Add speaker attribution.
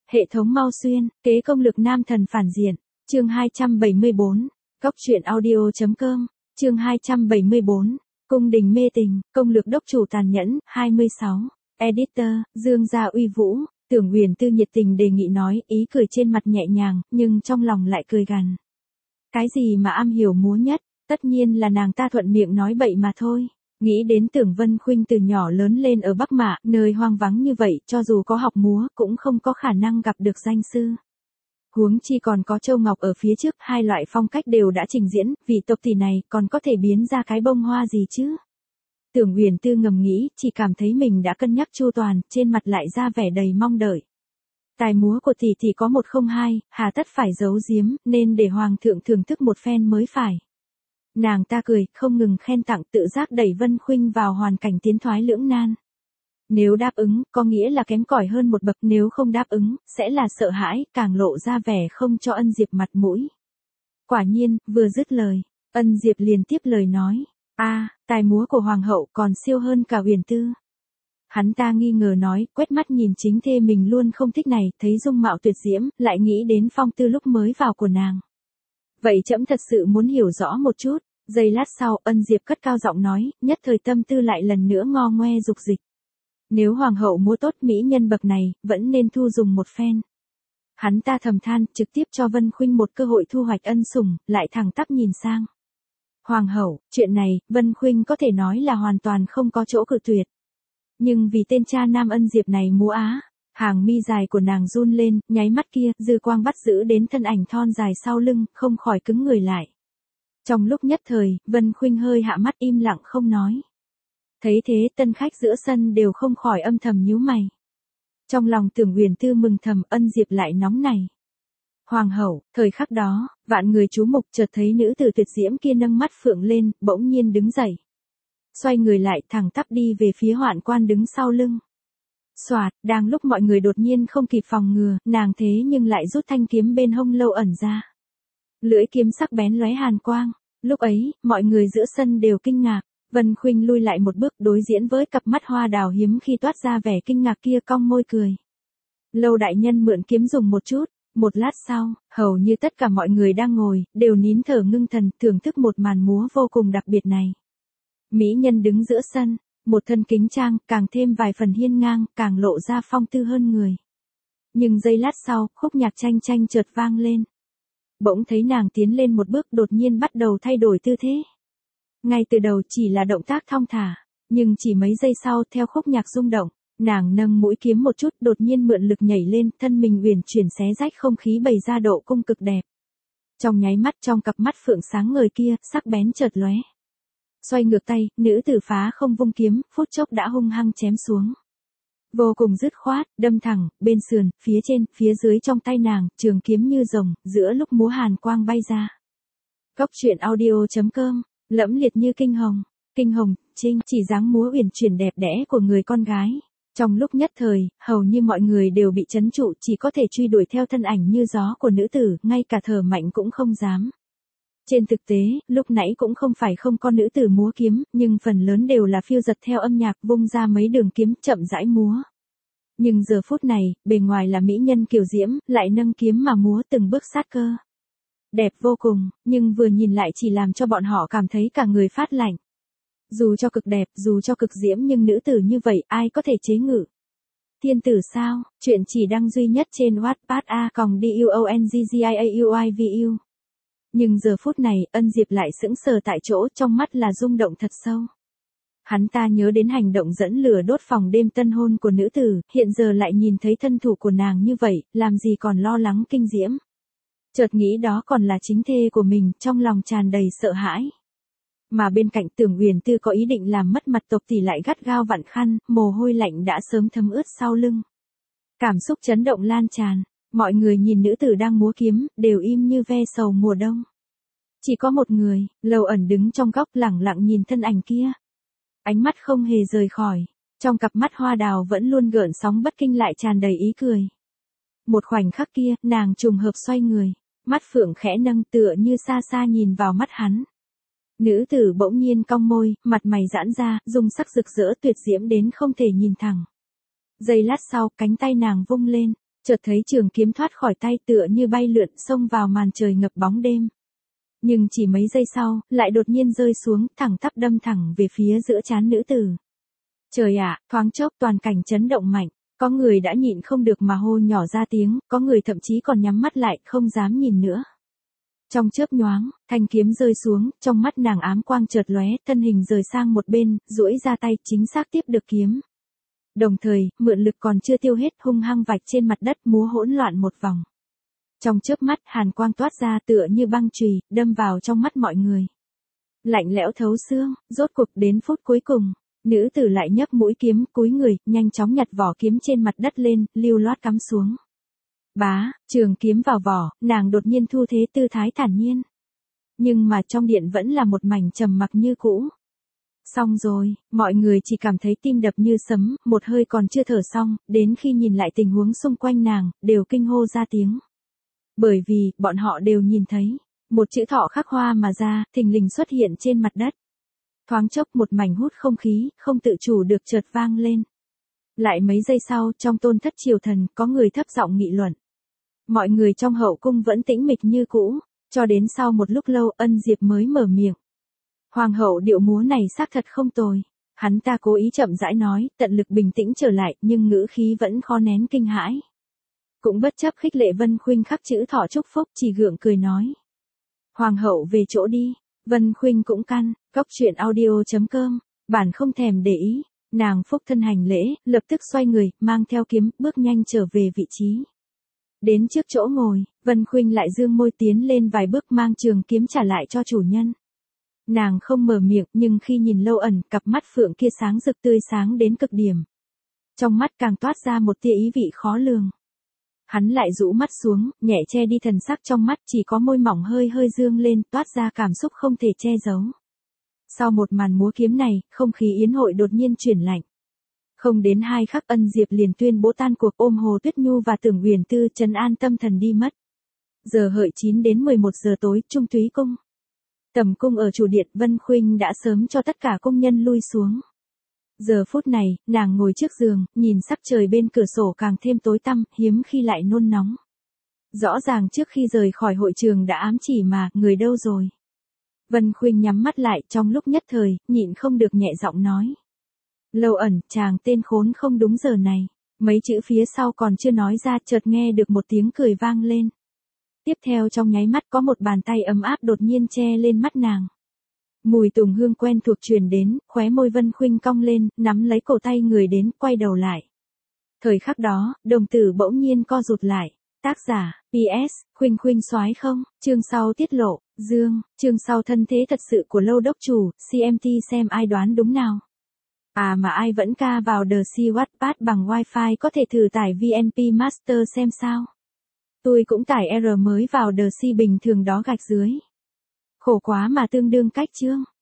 Speaker 1: Hệ thống mau xuyên, kế công lực nam thần phản diện. Chương 274. Cóc truyện audio.com. Chương 274. Cung đình mê tình, công lược đốc chủ tàn nhẫn. 26. Editor, Dương Gia Uy Vũ. Tưởng Huyền Tư nhiệt tình đề nghị nói, ý cười trên mặt nhẹ nhàng, nhưng trong lòng lại cười gằn. Cái gì mà am hiểu múa nhất, tất nhiên là nàng ta thuận miệng nói bậy mà thôi. Nghĩ đến Tưởng Vân Khuynh từ nhỏ lớn lên ở Bắc Mạ, nơi hoang vắng như vậy, cho dù có học múa, cũng không có khả năng gặp được danh sư. Huống chi còn có Châu Ngọc ở phía trước, hai loại phong cách đều đã trình diễn, vì tộc tỷ này còn có thể biến ra cái bông hoa gì chứ. Tưởng Huyền Tư ngầm nghĩ, chỉ cảm thấy mình đã cân nhắc chu toàn, trên mặt lại ra vẻ đầy mong đợi. Tài múa của tỷ tỷ có 102, hà tất phải giấu giếm, nên để hoàng thượng thưởng thức một phen mới phải. Nàng ta cười, không ngừng khen tặng, tự giác đẩy Vân Khuynh vào hoàn cảnh tiến thoái lưỡng nan. Nếu đáp ứng, có nghĩa là kém cỏi hơn một bậc, nếu không đáp ứng, sẽ là sợ hãi, càng lộ ra vẻ không cho Ân Diệp mặt mũi. Quả nhiên, vừa dứt lời, Ân Diệp liền tiếp lời nói, tài múa của hoàng hậu còn siêu hơn cả Huyền Tư. Hắn ta nghi ngờ nói, quét mắt nhìn chính thê mình luôn không thích này, thấy dung mạo tuyệt diễm, lại nghĩ đến phong tư lúc mới vào của nàng. Vậy trẫm thật sự muốn hiểu rõ một chút. Giây lát sau, Ân Diệp cất cao giọng nói, nhất thời tâm tư lại lần nữa ngo ngoe dục dịch. Nếu hoàng hậu múa tốt mỹ nhân bậc này, vẫn nên thu dùng một phen. Hắn ta thầm than, trực tiếp cho Vân Khuynh một cơ hội thu hoạch ân sủng, lại thẳng tắp nhìn sang. Hoàng hậu, chuyện này, Vân Khuynh có thể nói là hoàn toàn không có chỗ cự tuyệt. Nhưng vì tên cha nam Ân Diệp này múa hàng mi dài của nàng run lên, nháy mắt kia, dư quang bắt giữ đến thân ảnh thon dài sau lưng, không khỏi cứng người lại. Trong lúc nhất thời, Vân Khuynh hơi hạ mắt im lặng không nói. Thấy thế, tân khách giữa sân đều không khỏi âm thầm nhíu mày. Trong lòng Tưởng Huyền Tư mừng thầm, Ân Diệp lại nóng này. Hoàng hậu, thời khắc đó, vạn người chú mục chợt thấy nữ tử tuyệt diễm kia nâng mắt phượng lên, bỗng nhiên đứng dậy. Xoay người lại thẳng tắp đi về phía Hoạn Quan đứng sau lưng. Soạt, đang lúc mọi người đột nhiên không kịp phòng ngừa, nàng thế nhưng lại rút thanh kiếm bên hông lâu ẩn ra. Lưỡi kiếm sắc bén lóe hàn quang. Lúc ấy, mọi người giữa sân đều kinh ngạc. Vân Khuynh lui lại một bước đối diễn với cặp mắt hoa đào hiếm khi toát ra vẻ kinh ngạc kia, cong môi cười. Lâu đại nhân mượn kiếm dùng một chút. Một lát sau, hầu như tất cả mọi người đang ngồi, đều nín thở ngưng thần, thưởng thức một màn múa vô cùng đặc biệt này. Mỹ nhân đứng giữa sân, một thân kính trang, càng thêm vài phần hiên ngang, càng lộ ra phong tư hơn người. Nhưng giây lát sau, khúc nhạc chanh chanh chợt vang lên. Bỗng thấy nàng tiến lên một bước, đột nhiên bắt đầu thay đổi tư thế. Ngay từ đầu chỉ là động tác thong thả, nhưng chỉ mấy giây sau, theo khúc nhạc rung động, nàng nâng mũi kiếm một chút, đột nhiên mượn lực nhảy lên, thân mình uyển chuyển xé rách không khí, bày ra độ cung cực đẹp. Trong nháy mắt, trong cặp mắt phượng sáng ngời kia, sắc bén chợt lóe. Xoay ngược tay, nữ tử phá không vung kiếm, phút chốc đã hung hăng chém xuống. Vô cùng dứt khoát, đâm thẳng, bên sườn, phía trên, phía dưới, trong tay nàng, trường kiếm như rồng, giữa lúc múa hàn quang bay ra. Cóc truyện audio.com, lẫm liệt như kinh hồng, trinh, chỉ dáng múa uyển chuyển đẹp đẽ của người con gái. Trong lúc nhất thời, hầu như mọi người đều bị trấn trụ, chỉ có thể truy đuổi theo thân ảnh như gió của nữ tử, ngay cả thở mạnh cũng không dám. Trên thực tế, lúc nãy cũng không phải không có nữ tử múa kiếm, nhưng phần lớn đều là phiêu dật theo âm nhạc, vung ra mấy đường kiếm, chậm rãi múa. Nhưng giờ phút này, bề ngoài là mỹ nhân kiều diễm, lại nâng kiếm mà múa từng bước sát cơ. Đẹp vô cùng, nhưng vừa nhìn lại chỉ làm cho bọn họ cảm thấy cả người phát lạnh. Dù cho cực đẹp, dù cho cực diễm, nhưng nữ tử như vậy, ai có thể chế ngự? Thiên tử sao? Chuyện chỉ đăng duy nhất trên Wattpad /DUONGGIAUIVU. Nhưng giờ phút này, Ân Diệp lại sững sờ tại chỗ, trong mắt là rung động thật sâu. Hắn ta nhớ đến hành động dẫn lửa đốt phòng đêm tân hôn của nữ tử, hiện giờ lại nhìn thấy thân thủ của nàng như vậy, làm gì còn lo lắng kinh diễm. Chợt nghĩ đó còn là chính thê của mình, trong lòng tràn đầy sợ hãi. Mà bên cạnh Tưởng Huyền Tư có ý định làm mất mặt tộc thì lại gắt gao vặn khăn, mồ hôi lạnh đã sớm thấm ướt sau lưng. Cảm xúc chấn động lan tràn, mọi người nhìn nữ tử đang múa kiếm, đều im như ve sầu mùa đông. Chỉ có một người, Lâu Ẩn đứng trong góc lẳng lặng nhìn thân ảnh kia. Ánh mắt không hề rời khỏi, trong cặp mắt hoa đào vẫn luôn gợn sóng bất kinh lại tràn đầy ý cười. Một khoảnh khắc kia, nàng trùng hợp xoay người, mắt phượng khẽ nâng tựa như xa xa nhìn vào mắt hắn. Nữ tử bỗng nhiên cong môi, mặt mày giãn ra, dung sắc rực rỡ tuyệt diễm đến không thể nhìn thẳng. Giây lát sau, cánh tay nàng vung lên, Chợt thấy trường kiếm thoát khỏi tay tựa như bay lượn xông vào màn trời ngập bóng đêm. Nhưng chỉ mấy giây sau, lại đột nhiên rơi xuống, thẳng tắp đâm thẳng về phía giữa trán nữ tử. Trời ạ, thoáng chốc toàn cảnh chấn động mạnh, có người đã nhịn không được mà hô nhỏ ra tiếng, có người thậm chí còn nhắm mắt lại, không dám nhìn nữa. Trong chớp nhoáng, thanh kiếm rơi xuống, trong mắt nàng ám quang chợt lóe, thân hình rời sang một bên, duỗi ra tay, chính xác tiếp được kiếm. Đồng thời, mượn lực còn chưa tiêu hết, hung hăng vạch trên mặt đất múa hỗn loạn một vòng. Trong chớp mắt, hàn quang toát ra tựa như băng chùy, đâm vào trong mắt mọi người. Lạnh lẽo thấu xương, rốt cuộc đến phút cuối cùng, nữ tử lại nhấc mũi kiếm, cúi người, nhanh chóng nhặt vỏ kiếm trên mặt đất lên, lưu loát cắm xuống. Bá, trường kiếm vào vỏ, nàng đột nhiên thu thế tư thái thản nhiên. Nhưng mà trong điện vẫn là một mảnh trầm mặc như cũ. Xong rồi, mọi người chỉ cảm thấy tim đập như sấm, một hơi còn chưa thở xong, đến khi nhìn lại tình huống xung quanh nàng, đều kinh hô ra tiếng. Bởi vì, bọn họ đều nhìn thấy, một chữ thọ khắc hoa mà ra, thình lình xuất hiện trên mặt đất. Thoáng chốc một mảnh hút không khí, không tự chủ được chợt vang lên. Lại mấy giây sau, trong tôn thất triều thần, có người thấp giọng nghị luận. Mọi người trong hậu cung vẫn tĩnh mịch như cũ, cho đến sau một lúc lâu Ân Diệp mới mở miệng. Hoàng hậu điệu múa này xác thật không tồi. Hắn ta cố ý chậm rãi nói, tận lực bình tĩnh trở lại, nhưng ngữ khí vẫn khó nén kinh hãi. Cũng bất chấp khích lệ Vân Khuynh khắc chữ thọ chúc phúc, chỉ gượng cười nói. Hoàng hậu về chỗ đi. Vân Khuynh cũng căn, Cóc Truyện Audio.com, bản không thèm để ý. Nàng phúc thân hành lễ, lập tức xoay người, mang theo kiếm, bước nhanh trở về vị trí. Đến trước chỗ ngồi, Vân Khuynh lại dương môi tiến lên vài bước mang trường kiếm trả lại cho chủ nhân. Nàng không mở miệng, nhưng khi nhìn Lâu Ẩn, cặp mắt phượng kia sáng rực tươi sáng đến cực điểm. Trong mắt càng toát ra một tia ý vị khó lường. Hắn lại rũ mắt xuống, nhẹ che đi thần sắc trong mắt, chỉ có môi mỏng hơi hơi dương lên, toát ra cảm xúc không thể che giấu. Sau một màn múa kiếm này, không khí yến hội đột nhiên chuyển lạnh. Không đến 2 khắc Ân Diệp liền tuyên bố tan cuộc, ôm Hồ Tuyết Nhu và Tưởng Huyền Tư trấn an tâm thần đi mất. Giờ hợi 9 đến 11 giờ tối, Trung Túy Cung. Tầm cung ở chủ điện, Vân Khuynh đã sớm cho tất cả công nhân lui xuống. Giờ phút này, nàng ngồi trước giường, nhìn sắc trời bên cửa sổ càng thêm tối tăm, hiếm khi lại nôn nóng. Rõ ràng trước khi rời khỏi hội trường đã ám chỉ mà, người đâu rồi? Vân Khuynh nhắm mắt lại, trong lúc nhất thời, nhịn không được nhẹ giọng nói. Lâu Ẩn, chàng tên khốn không đúng giờ này. Mấy chữ phía sau còn chưa nói ra, chợt nghe được một tiếng cười vang lên. Tiếp theo trong nháy mắt có một bàn tay ấm áp đột nhiên che lên mắt nàng. Mùi tùng hương quen thuộc truyền đến, khóe môi Vân Khuynh cong lên, nắm lấy cổ tay người đến, quay đầu lại. Thời khắc đó, đồng tử bỗng nhiên co rụt lại. Tác giả, PS, Khuynh Khuynh soái không, chương sau tiết lộ, Dương, chương sau thân thế thật sự của Lâu đốc chủ, CMT xem ai đoán đúng nào. À mà ai vẫn ca vào The Sea Wattpad bằng wifi có thể thử tải VNP Master xem sao. Tôi cũng tải R mới vào The Sea bình thường đó gạch dưới. Khổ quá mà tương đương cách chương.